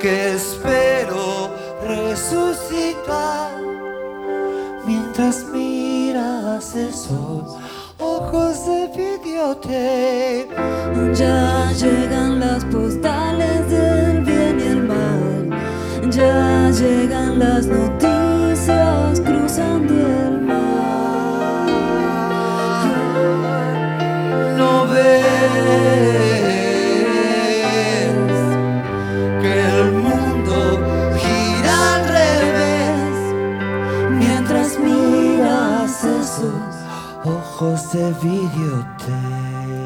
que espero resucitar mientras miras esos ojos de videotape. Ya llegan las postales del bien y el mal, ya llegan las noticias cruzando el mar. ¿No ves que el mundo gira al revés Mientras miras esos ojos de videotape?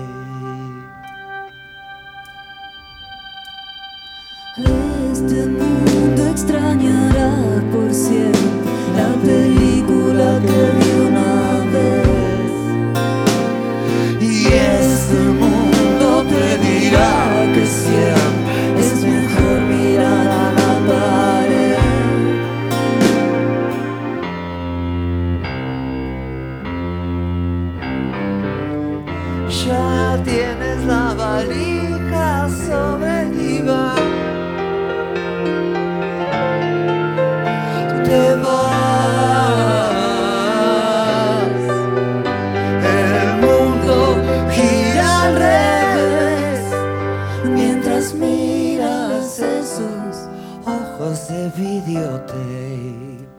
Este mundo extrañará por siempre la película que vi una vez. Y este mundo te dirá que siempre Es mejor mirar a la pared. ya tienes la valija sobre el diván. Te vas, el mundo gira al revés Mientras miras esos ojos de videotape.